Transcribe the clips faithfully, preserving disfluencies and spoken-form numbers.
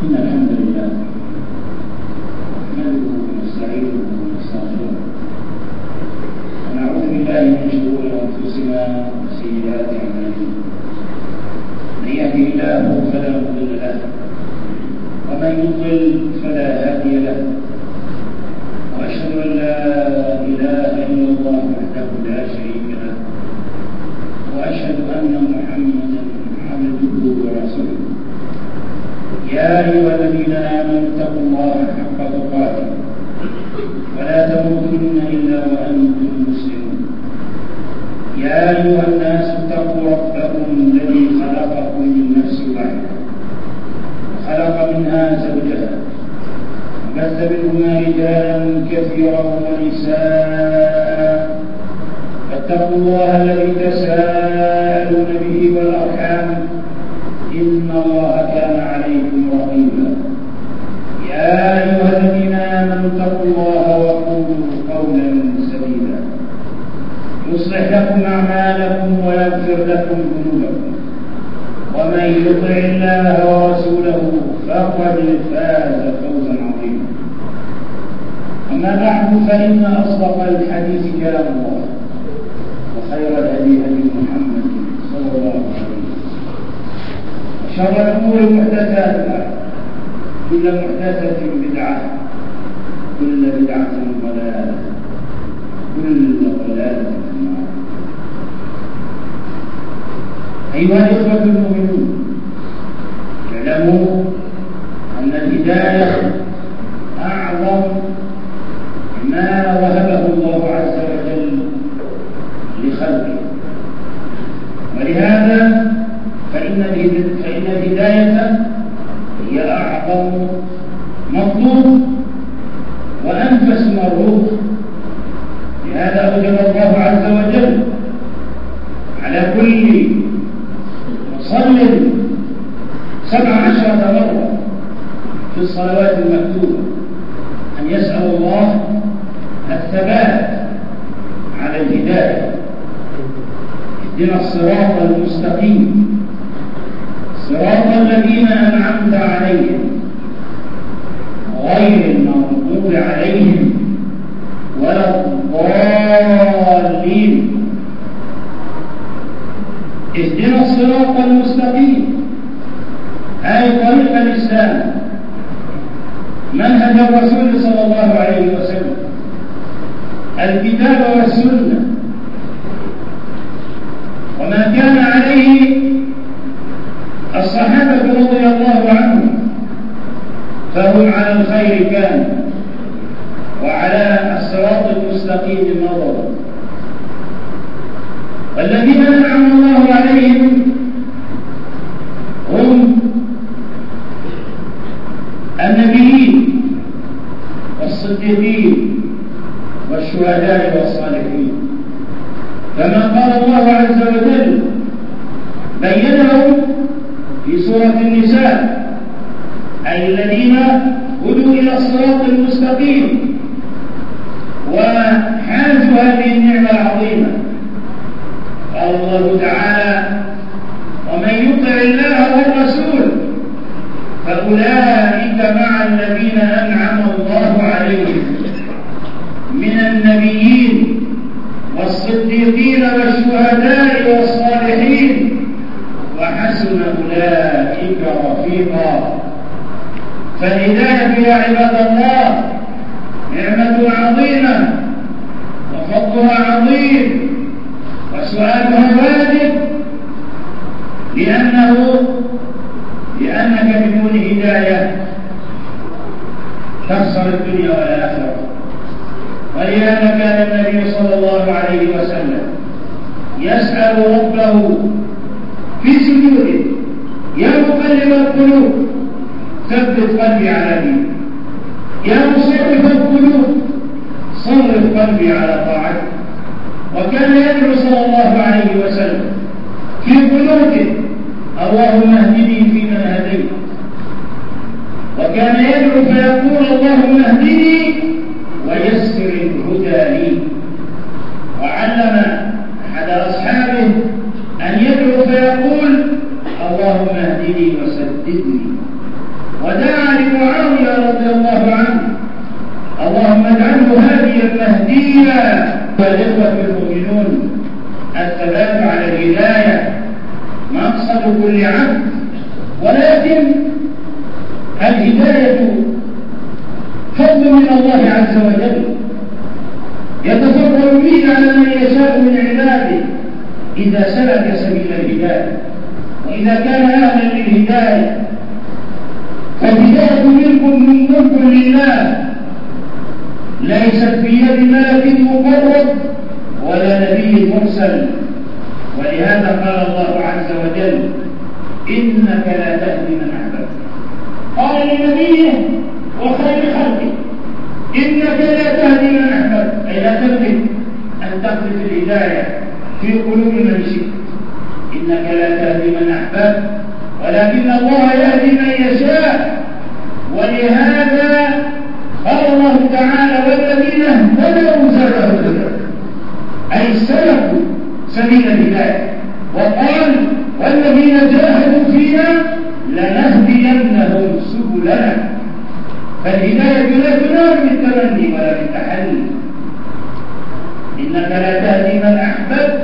إن الحمد لله نحمده ونستعينه ونستغفره ونعوذ بالله من شرور أنفسنا وسيئات أعمالنا. من يهده الله فلا مضل له ومن يضلل فلا هادي له، وأشهد أن لا إله إلا الله وحده لا شريك له، وأشهد أن محمدا عبده ورسوله. يا أيها الذين آمنوا اتقوا الله حق تقاته ولا تموتن إلا وأنتم مسلمون. يا أيها الناس اتقوا ربكم الذي خلقكم من نفس واحدة وخلق منها زوجها وبث منهما رجالا كثيرا ونساء، فاتقوا الله الذي تساءلون به والأرحام إن الله كان عليكم رقيبا. يا أيها الذين آمنوا اتقوا الله وقولوا قولا سديدا يصلح لكم أعمالكم ويغفر لكم ذنوبكم، ومن يطع الله ورسوله فقد فاز فوزا عظيما. أما بعد، فإن أصدق الحديث كلام الله، وخير الهدي هدي محمد صلى الله عليه وسلم، وشر الأمور محدثاتها، كل محدثة بدعة، كل بدعة ضلالة، كل ضلالة في النار. أيها الإخوة المؤمنون، اعلموا أن الهداية أعظم ما وهبه الله عز وجل لخلقه، ولهذا فإن الهداية هي أعظم مطلوب وأنفس مرغوب. لهذا أوجب الله عز وجل على كل مصل سبع عشرة مرة في الصلوات المكتوبة أن يسأل الله الثبات على الهداية. اهدنا الصراط المستقيم صراط الذين أنعمت عليهم غير المغضوب عليهم ولا الضالين. اهدنا الصراط المستقيم أي طريق الإسلام، منهج الرسول صلى الله عليه وسلم، الكتاب والسنة، وما كان عليه الصحابة رضي الله عنهم، فهم على الخير كانوا وعلى الصراط المستقيم مضوا. والذين أنعم الله عليهم هم النبيين والصديقين والشهداء والصالحين، كما قال الله عز وجل بينهم في سورة النساء، أي الذين هدوا إلى الصراط المستقيم وحازوا هذه النعمة العظيمة. قال الله تعالى: ومن يطع الله والرسول فأولئك مع الذين أنعم الله عليهم من النبيين والصديقين والشهداء والصالحين وحسن أولئك رفيقا. فالهداية يا عباد الله نعمة عظيمة وفضلها عظيم، وسؤالها واجب، لأنه لأنك بدون هداية تخسر الدنيا والآخرة. ولهذا كان النبي صلى الله عليه وسلم يسأل ربه في سجوده: يا مقلب القلوب ثبت قلبي على دينك، يا مصرف القلوب صرف قلبي على طاعتك. وكان يدعو صلى الله عليه وسلم في قنوته: اللهم اهدني فيمن هديت. وكان يدعو فيقول: اللهم اهدني ويسر الهدى لي. وعلم أحد أصحابه أن يدعو فيقول: اللهم اهدني وسددني. ودعا لمعاوية رضي الله عنه اللهم اجعله هاديا مهديا. والإخوة المؤمنون الثبات على الهداية مقصد كل عبد، ولكن الهداية فضل من الله عز وجل يتفضل به على من يشاء من عباده إذا سلك سبيل الهداية. وإذا كان أهلا للهداية فالهداية ملك من ملك لله، ليست في يد ملك مقرب ولا نبي مرسل. ولهذا قال الله عز وجل إنك لا تهدي من أحببت. قال لنبيه وخير خلقه إنك لا تهدي من أحببت، أي لا تملك أن تقذف الهداية في قلوب من شئت. إنك لا تهدي من أحببت ولكن الله يهدي من يشاء. ولهذا قال الله تعالى والذين اهتدوا زادهم هدى، أي سلكوا سبيل الهداية. وقال والذين جاهدوا فينا لنهدينهم سبلنا. فالهداية لا تنال بالتمني ولا بالتحلي. إنك لا تهدي من أحببت،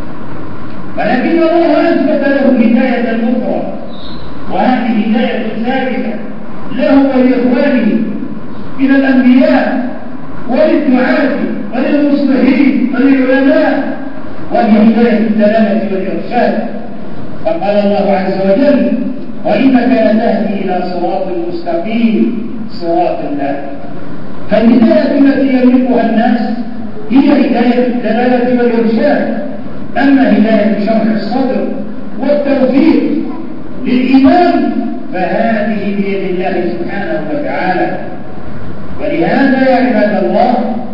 ولكن الله أثبت له هداية أخرى، وهذه هداية ثابتة له ولإخوانه من الأنبياء وللدعاة وللمصلحين وللعلماء، وهي هداية الدلالة والإرشاد. فقال الله عز وجل وإنك لتهدي إلى صراط مستقيم صراط الله. فالهداية التي يملكها الناس هي هداية الدلالة والإرشاد. أما هداية شرح الصدر والتوفيق للإيمان فهذه بيد الله سبحانه وتعالى. ولهذا يا عباد الله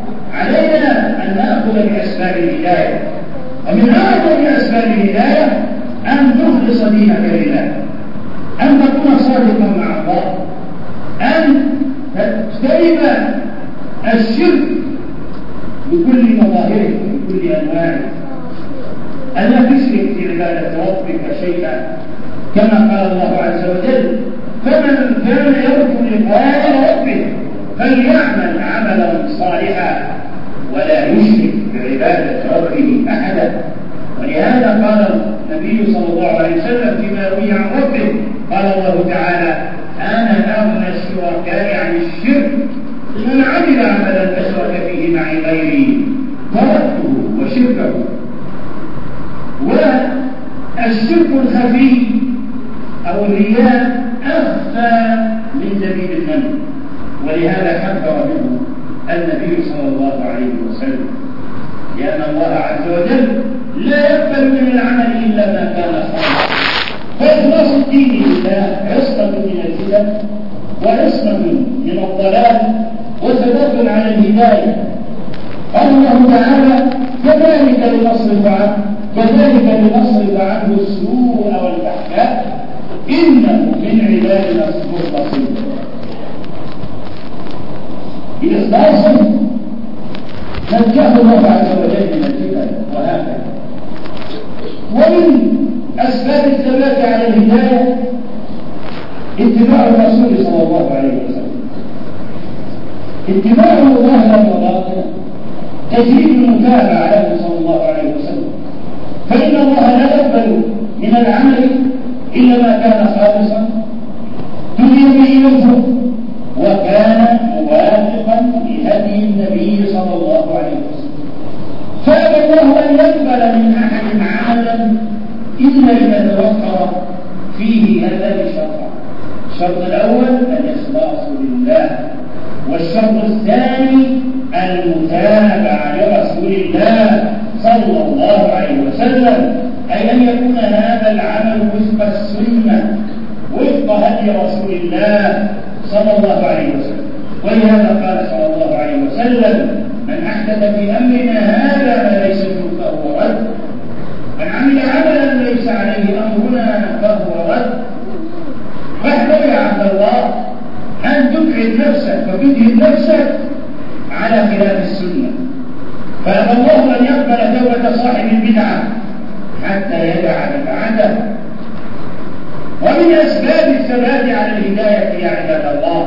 علينا أن نأخذ بأسباب الهداية، ومن أعظم أسباب الهداية أن تخلص دينك لله، أن تكون صادقا مع الله، أن تجتنب الشرك بكل مظاهره بكل أنواعه، أن لا تشرك في عبادة ربك شيئا، كما قال الله عز وجل فمن كان يرجو لقاء ربه فليعمل عملا صالحا ولا يشرك بعبادة ربه أحدا. ولهذا قال النبي صلى الله عليه وسلم فيما روي عن ربه قال الله تعالى أنا أغنى الشركاء عن الشرك من عمل عملا أشرك فيه معي غيري تركته وشركه. والشرك الخفي أو الرياء أخفى من زبيب النمل، ولهذا حذر منه النبي صلى الله عليه وسلم، لأن الله عز وجل لا يقبل من العمل إلا ما كان صالحا. فإخلاص الدين لله عصمة من الفتن وعصمة من الضلال وثبات على الهداية. قال الله تعالى كذلك لنصرف عنه كذلك لنصرف عنه السوء والفحشاء إنه من عبادنا المخلصين. بإخلاص نجاه الله عز وجل من الفتن. وهكذا ومن أسباب الثبات على الهداية اتباع الرسول صلى الله عليه وسلم، اتباع ظاهرا وباطنا، تجريد المتابعة له صلى الله عليه وسلم. فإن الله لا يقبل من العمل إلا ما كان خالصا تبين به وجهه وكان موافقا لهدي النبي صلى الله عليه وسلم. فأبى الله أن يقبل من أحد عملا إلا إذا توفر فيه هذان الشرطان. الشرط الأول الإخلاص لله، والشرط الثاني المتابعة لرسول الله صلى الله عليه وسلم، أي أن يكون هذا العمل وفق السنة وفق هدي رسول الله صلى الله عليه وسلم. ولهذا قال صلى الله عليه وسلم من أحدث في أمرنا هذا ما ليس منه فهو رد، من عمل عملا ليس عليه أمرنا فهو رد. فاحذر يا عبد الله أن تبعد نفسك وتجهد نفسك على خلاف السنة. فأبى الله أن يقبل توبة صاحب البدعة حتى يدع بدعته، ومن أسباب الثبات على الهداية يا عباد الله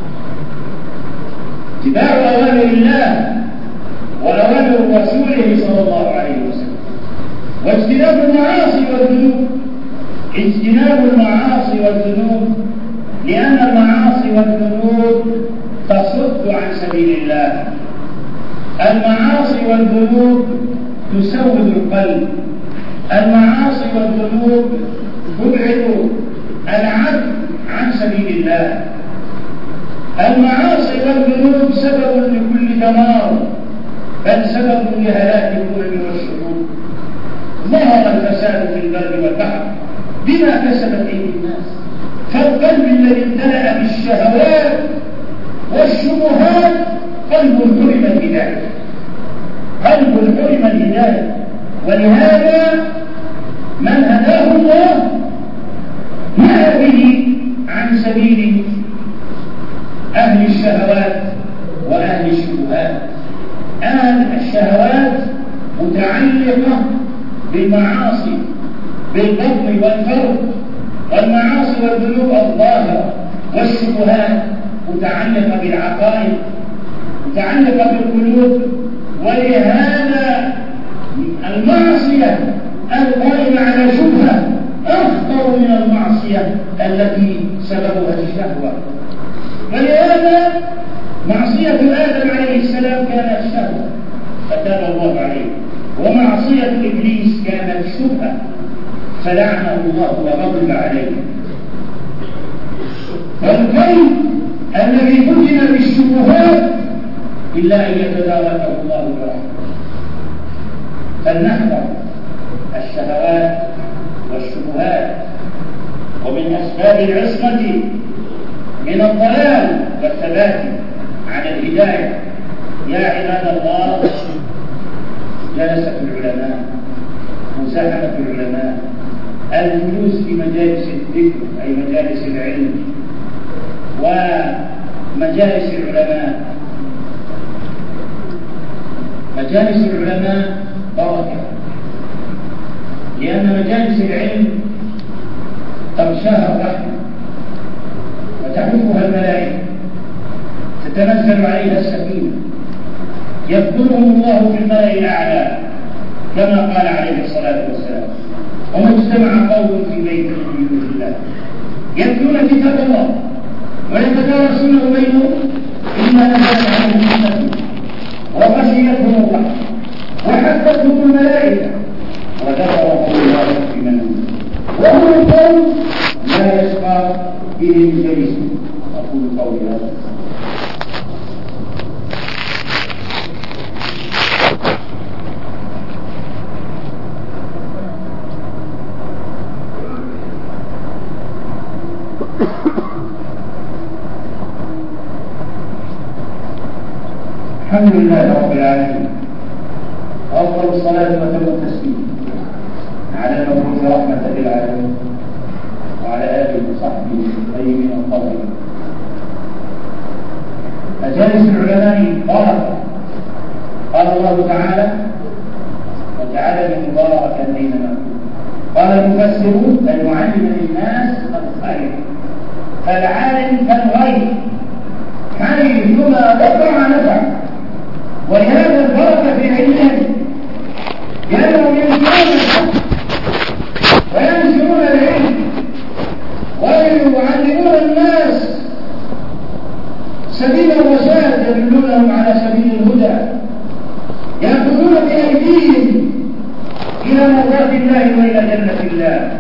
اتباع أوامر الله وأوامر رسوله صلى الله عليه وسلم، واجتناب المعاصي والذنوب. اجتناب المعاصي والذنوب، لأن المعاصي والذنوب تصد عن سبيل الله. المعاصي والذنوب تسود القلب، المعاصي والذنوب تبعد العبد عن سبيل الله. المعاصي والذنوب سبب لكل دمار، بل سبب لهلاك الأمم والشعوب. ظهر الفساد في البر والبحر بما كسبت أيدي الناس، فالقلب الذي امتلأ بالشهوات والشبهات قلب حرم الهداية، قلب حرم الهداية. ولهذا من هداه الله نهى به عن سبيل أهل الشهوات وأهل الشبهات. أهل الشهوات متعلقة بالمعاصي بالبطن والفرد، والمعاصي والذنوب الظاهرة، والشبهات متعلقة بالعقائد، متعلقة بالقلوب. ولهذا المعصية القائمة على شبهة أخطر من المعصية التي سببها الشهوة. ولهذا معصية آدم عليه السلام كانت شهوة فتاب الله عليه، ومعصية إبليس كانت شبهة فلعنه الله وغضب عليه. والقلب الذي فتن بالشبهات إلا أن يتداركه الله برحمته. فلنحذر الشهوات والشبهات. ومن أسباب العصمة من الضلال والثبات على الهداية يا عباد الله جلسة العلماء، مزاحمة العلماء، الجلوس في مجالس الذكر أي مجالس العلم ومجالس العلماء. مجالس العلماء بركة، لأن مجالس العلم تغشاها الرحمة وتحفها الملائكة، تتنزل عليها السكينة، يذكرهم الله في الملأ الأعلى كما قال عليه الصلاة والسلام: وما اجتمع قوم في بيت من بيوت الله يتلون كتاب الله ويتدارسونه بينهم إلا نزلت عليهم السكينة وغشيتهم الرحمة وحفتهم الملائكة وذكرهم الله في من عنده. وهم القوم لا يشقى بهم جليس. أقول قولي هذا. الحمد لله رب العالمين، وأفضل الصلاة وتم التسليم على المبعوث رحمة للعالمين وعلى آله وصحبه الطيبين الطاهرين. مجالس العلماء بركة، قال الله تعالى: وجعلني مباركا أينما كنت. قال المفسرون: فليعلم الناس الخير، فالعالم كالغير حيثما وقع نفع. ولهذا البركة في علمهم، لأنهم ينشرون الحق وينشرون العلم ويعلمون الناس سبيل الرشاد، يدلونهم على سبيل الهدى، يأخذون بأيديهم إلى مرضاة الله وإلى جنة الله،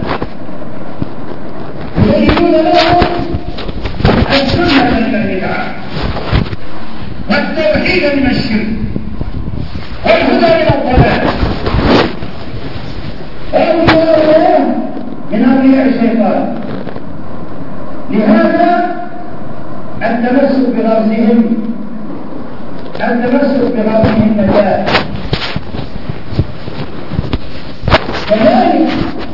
يبينون لهم السنة من البدعة والتوحيد من الشرك والهدى من الضلال وأولياء الله من أولياء الشيطان. لهذا التمسك بغرزهم التمسك بغرزهم نجاة. كذلك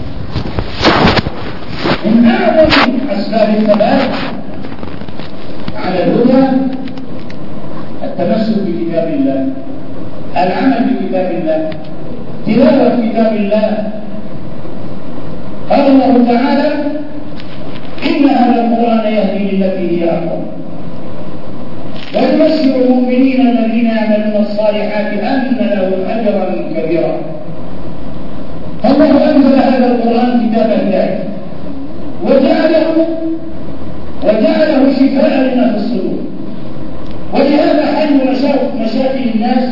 من أعظم أسباب الثبات على الهدى التمسك بكتاب الله، العمل بكتاب الله، تلاوة كتاب الله. قال الله تعالى: القرآن يهدي للتي هي أقوم. ويبشر المؤمنين الذين يعملون الصالحات أن لهم أجرا كبيرا. الله أنزل هذا القرآن كتاب هداية وجعله وجعله شفاء لما في الصدور، ولهذا حل مشاكل الناس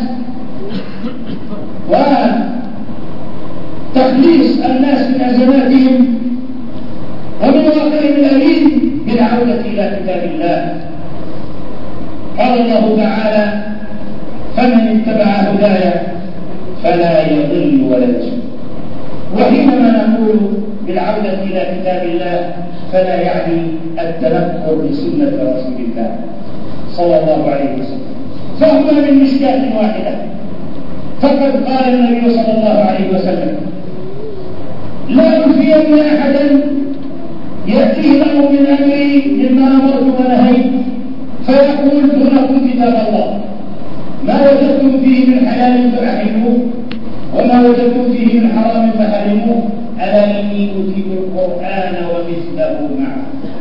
وتخليص الناس من أزماتهم ومن واقعهم الأليم بالعودة إلى كتاب الله. قال الله تعالى: فمن اتبع هدايا فلا يضل ولا يشقى. وحينما نقول بالعودة إلى كتاب الله فلا يعني التنكر بسنة رسول الله صلى الله عليه وسلم، فهما من مشكاة واحدة. فقد قال النبي صلى الله عليه وسلم: لا ألفين أحدا يأتيه الأمر من أمري مما أمرت ونهيت فيقول دونكم كتاب الله، ما وجدتم فيه من حلال فأحلوه وما وجدتم فيه من حرام فحرموه، ألا إني أوتيت القرآن ومثله معه.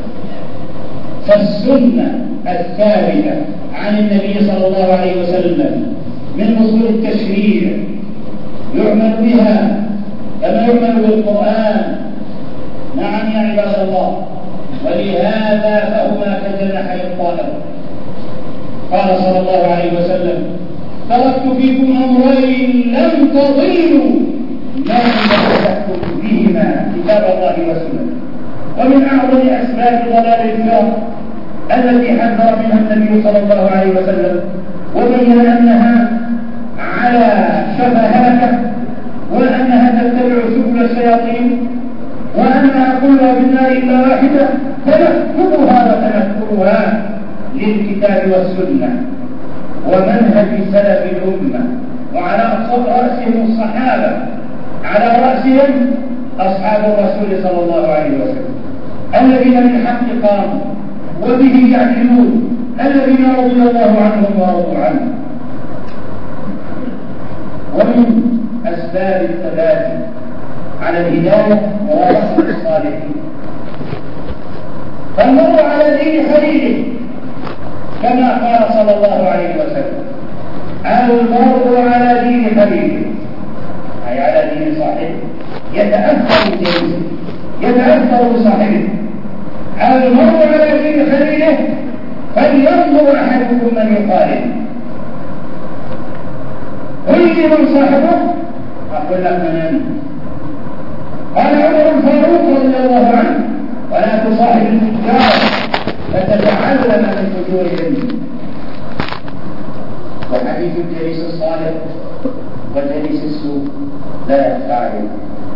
فالسنة الثابتة عن النبي صلى الله عليه وسلم من أصول التشريع يعمل بها كما يعمل بالقرآن. نعم يا عباد الله، ولهذا فهما كجناحي الطائر. قال صلى الله عليه وسلم: تركت فيكم أمرين لم تضلوا ما تمسكتم بهما، كتاب الله وسنته. ومن أعظم أسباب ضلال الفرق التي حذر منها النبي صلى الله عليه وسلم وبين أنها على شفا هلكة، وأنها تتبع سبل الشياطين، وأنها كلها بالنار إلا واحدة، تنكرها وتنكرها للكتاب والسنة ومنهج سلف الأمة، وعلى رأسهم الصحابة، على رأسهم أصحاب الرسول صلى الله عليه وسلم الذين بالحق قاموا وبه يعدلون، الذين رضي الله عنهم ورضوا عنه. ومن أسباب الثبات على الهداية ورسل الصالحين فالمرء على دين خليله كما قال صلى الله عليه وسلم: المرء على دين خليله، أي على دين صاحبه، يتأثر بجنسه، يتأثر بصاحبه. المرء على دين خليله فلينظر أحدكم من يخالف. قل لي من صاحبه؟ أقول لك من أنت. قال عمر الفاروق رضي الله عنه: ولا تصاحب الفجار فتتعلم من فجورهم. وحديث الجليس الصالح وجليس السوء لا يخفى عليه.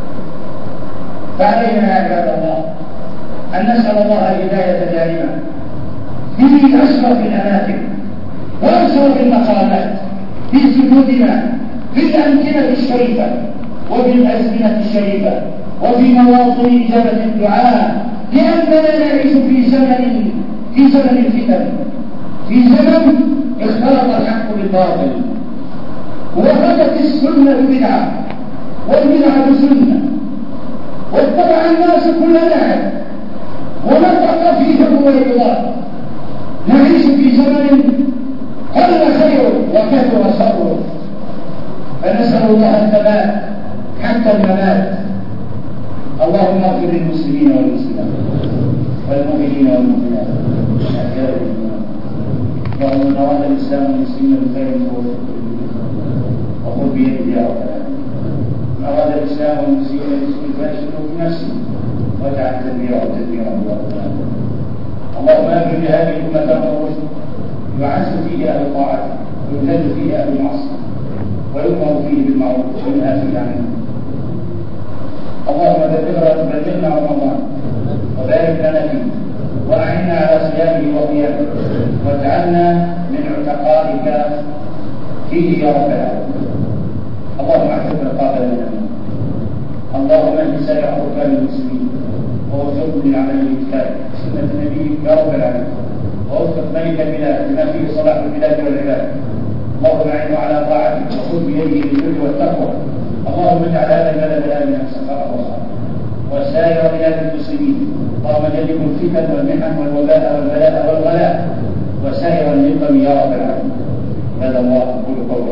فعلينا يا عباد الله أن نسأل الله الهداية دائما في أشرف الأماكن وأشرف المقامات، في سجودنا، في الأمكنة الشريفة وفي الأزمنة الشريفة وفي مواطن إجابة الدعاء، لأننا نعيش في زمن في زمن الفتن، في زمن اختلط الحق بالباطل، وغدت السنة بدعة والبدعة سنة، واتبع الناس كل لاعب ونطق فيه الرياضات. نعيش في زمن قل خير وكثر شر، فنسأل الله الثبات حتى الممات. اللهم اغفر للمسلمين والمسلمات والمؤمنين والمؤمنات والأحياء والأموات. اللهم نوال الإسلام والمسلمين بخير وخذ بيده يا رب العالمين. نوال الإسلام والمسلمين فاشغله في نفسه واجعل تدبيره تدبيرا يا رب العالمين. اللهم اغفر لهذه الأمة الرشد يعز فيه أهل طاعته ويذل فيه أهل المعصية ويؤمر فيه بالمعروف وينهى فيه عن المنكر. اللهم بلغنا رمضان وبارك لنا فيه وأعنا على صيامه وقيامه واجعلنا من عتقائك فيه يا رب العالمين. اللهم احفظ رقابنا من النار. اللهم اهد سائر حكام المسلمين ووفقهم للعمل بالكتاب سنة نبيك يا رب العالمين، ووفق ملك البلاد بما فيه صلاح البلاد والعباد. اللهم اعنه على طاعتك وخذ بيده للبر والتقوى. اللهم اجعل هذا البلد امنا سخاء وصالحا وسائر بلاد المسلمين اللهم جنبنا الفتن والمحن والوباء والبلاء والغلاء وسائر النقم يا رب العالمين. هذا الله أقول قولي